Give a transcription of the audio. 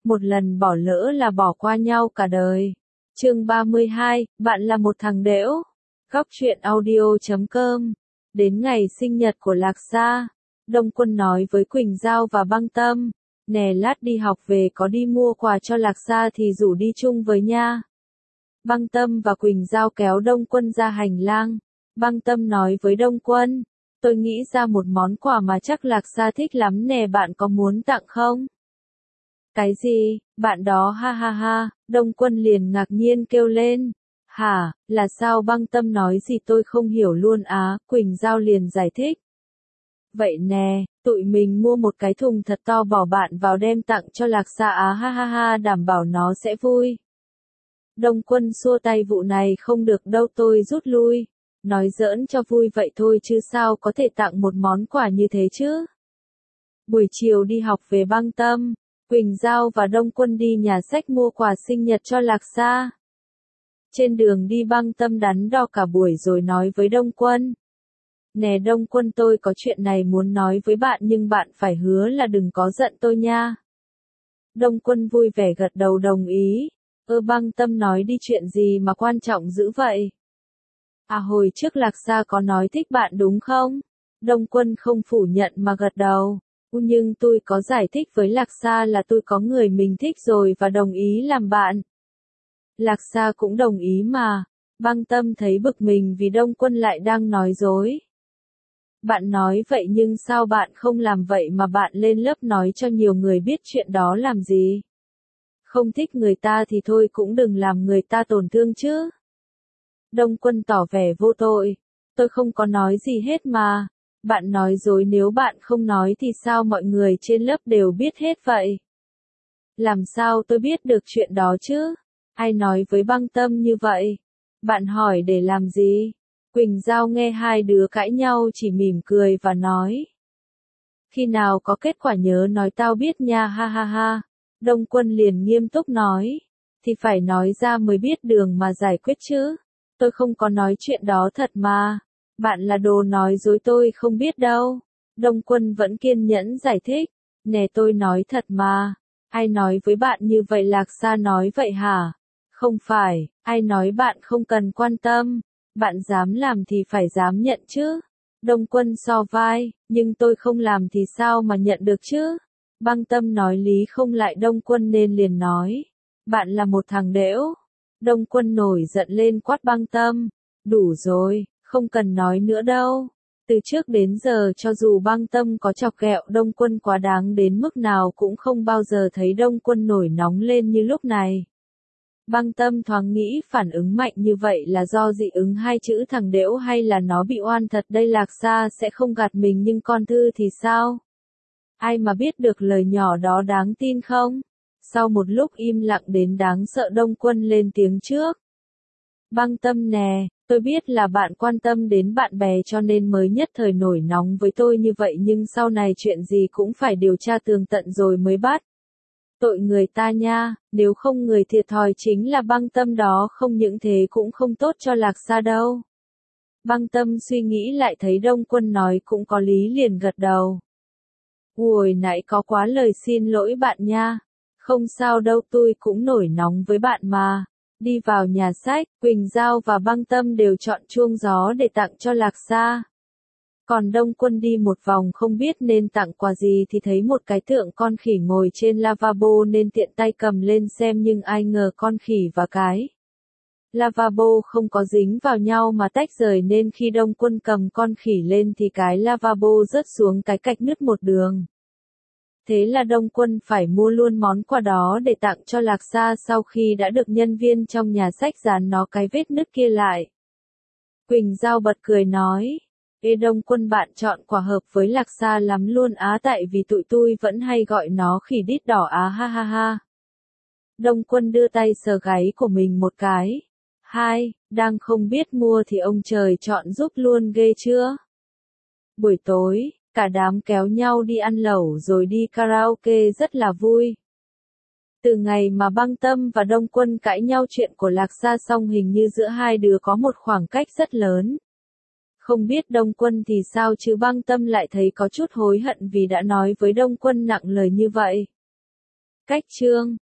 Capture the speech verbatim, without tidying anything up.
một lần bỏ lỡ là bỏ qua nhau cả đời. Chương ba mươi hai, bạn là một thằng đểu. Góc truyện audio chấm com. Đến ngày sinh nhật của Lạc Sa, Đông Quân nói với Quỳnh Giao và Băng Tâm, nè lát đi học về có đi mua quà cho Lạc Sa thì rủ đi chung với nha. Băng Tâm và Quỳnh Giao kéo Đông Quân ra hành lang. Băng Tâm nói với Đông Quân, tôi nghĩ ra một món quà mà chắc Lạc Sa thích lắm nè, bạn có muốn tặng không? Cái gì? Bạn đó ha ha ha, Đông Quân liền ngạc nhiên kêu lên. Hả, là sao? Băng Tâm nói gì tôi không hiểu luôn á, Quỳnh Giao liền giải thích. Vậy nè, tụi mình mua một cái thùng thật to bỏ bạn vào đem tặng cho Lạc Sa á, ha ha ha, đảm bảo nó sẽ vui. Đông Quân xua tay, vụ này không được đâu, tôi rút lui. Nói giỡn cho vui vậy thôi chứ sao có thể tặng một món quà như thế chứ. Buổi chiều đi học về, Băng Tâm, Quỳnh Giao và Đông Quân đi nhà sách mua quà sinh nhật cho Lạc Sa. Trên đường đi, Băng Tâm đắn đo cả buổi rồi nói với Đông Quân. Nè Đông Quân, tôi có chuyện này muốn nói với bạn nhưng bạn phải hứa là đừng có giận tôi nha. Đông Quân vui vẻ gật đầu đồng ý. Ơ Băng Tâm nói đi, chuyện gì mà quan trọng dữ vậy? À, hồi trước Lạc Sa có nói thích bạn đúng không? Đông Quân không phủ nhận mà gật đầu. Nhưng tôi có giải thích với Lạc Sa là tôi có người mình thích rồi và đồng ý làm bạn. Lạc Sa cũng đồng ý mà. Băng Tâm thấy bực mình vì Đông Quân lại đang nói dối. Bạn nói vậy nhưng sao bạn không làm vậy mà bạn lên lớp nói cho nhiều người biết chuyện đó làm gì? Không thích người ta thì thôi cũng đừng làm người ta tổn thương chứ. Đông Quân tỏ vẻ vô tội. Tôi không có nói gì hết mà. Bạn nói dối, nếu bạn không nói thì sao mọi người trên lớp đều biết hết vậy? Làm sao tôi biết được chuyện đó chứ? Ai nói với Băng Tâm như vậy? Bạn hỏi để làm gì? Quỳnh Giao nghe hai đứa cãi nhau chỉ mỉm cười và nói. Khi nào có kết quả nhớ nói tao biết nha, ha ha ha. Đông Quân liền nghiêm túc nói. Thì phải nói ra mới biết đường mà giải quyết chứ. Tôi không có nói chuyện đó thật mà. Bạn là đồ nói dối, tôi không biết đâu. Đông Quân vẫn kiên nhẫn giải thích. Nè tôi nói thật mà. Ai nói với bạn như vậy? Lạc Sa nói vậy hả? Không phải, ai nói bạn không cần quan tâm. Bạn dám làm thì phải dám nhận chứ. Đông Quân so vai, nhưng tôi không làm thì sao mà nhận được chứ? Băng Tâm nói lý không lại Đông Quân nên liền nói. Bạn là một thằng đểu. Đông Quân nổi giận lên quát Băng Tâm. Đủ rồi, không cần nói nữa đâu. Từ trước đến giờ cho dù Băng Tâm có chọc ghẹo Đông Quân quá đáng đến mức nào cũng không bao giờ thấy Đông Quân nổi nóng lên như lúc này. Băng Tâm thoáng nghĩ phản ứng mạnh như vậy là do dị ứng hai chữ thằng đểu hay là nó bị oan thật đây. Lạc Sa sẽ không gạt mình nhưng con Thư thì sao? Ai mà biết được lời nhỏ đó đáng tin không? Sau một lúc im lặng đến đáng sợ, Đông Quân lên tiếng trước. Băng Tâm nè, tôi biết là bạn quan tâm đến bạn bè cho nên mới nhất thời nổi nóng với tôi như vậy nhưng sau này chuyện gì cũng phải điều tra tường tận rồi mới bắt. Tội người ta nha, nếu không người thiệt thòi chính là Băng Tâm đó, không những thế cũng không tốt cho Lạc Sa đâu. Băng Tâm suy nghĩ lại thấy Đông Quân nói cũng có lý liền gật đầu. Ui nãy có quá lời, xin lỗi bạn nha. Không sao đâu, tôi cũng nổi nóng với bạn mà. Đi vào nhà sách, Quỳnh Giao và Băng Tâm đều chọn chuông gió để tặng cho Lạc Sa. Còn Đông Quân đi một vòng không biết nên tặng quà gì thì thấy một cái tượng con khỉ ngồi trên lavabo nên tiện tay cầm lên xem nhưng ai ngờ con khỉ và cái lavabo không có dính vào nhau mà tách rời nên khi Đông Quân cầm con khỉ lên thì cái lavabo rớt xuống cái cạch nứt một đường. Thế là Đông Quân phải mua luôn món quà đó để tặng cho Lạc Sa sau khi đã được nhân viên trong nhà sách dán nó cái vết nứt kia lại. Quỳnh Giao bật cười nói. Ê Đông Quân, bạn chọn quà hợp với Lạc Sa lắm luôn á, tại vì tụi tôi vẫn hay gọi nó khỉ đít đỏ á, ha ha ha. Đông Quân đưa tay sờ gáy của mình một cái. Hai, đang không biết mua thì ông trời chọn giúp luôn, ghê chưa? Buổi tối, cả đám kéo nhau đi ăn lẩu rồi đi karaoke rất là vui. Từ ngày mà Băng Tâm và Đông Quân cãi nhau chuyện của Lạc Sa xong hình như giữa hai đứa có một khoảng cách rất lớn. Không biết Đông Quân thì sao chứ Băng Tâm lại thấy có chút hối hận vì đã nói với Đông Quân nặng lời như vậy. Cách chương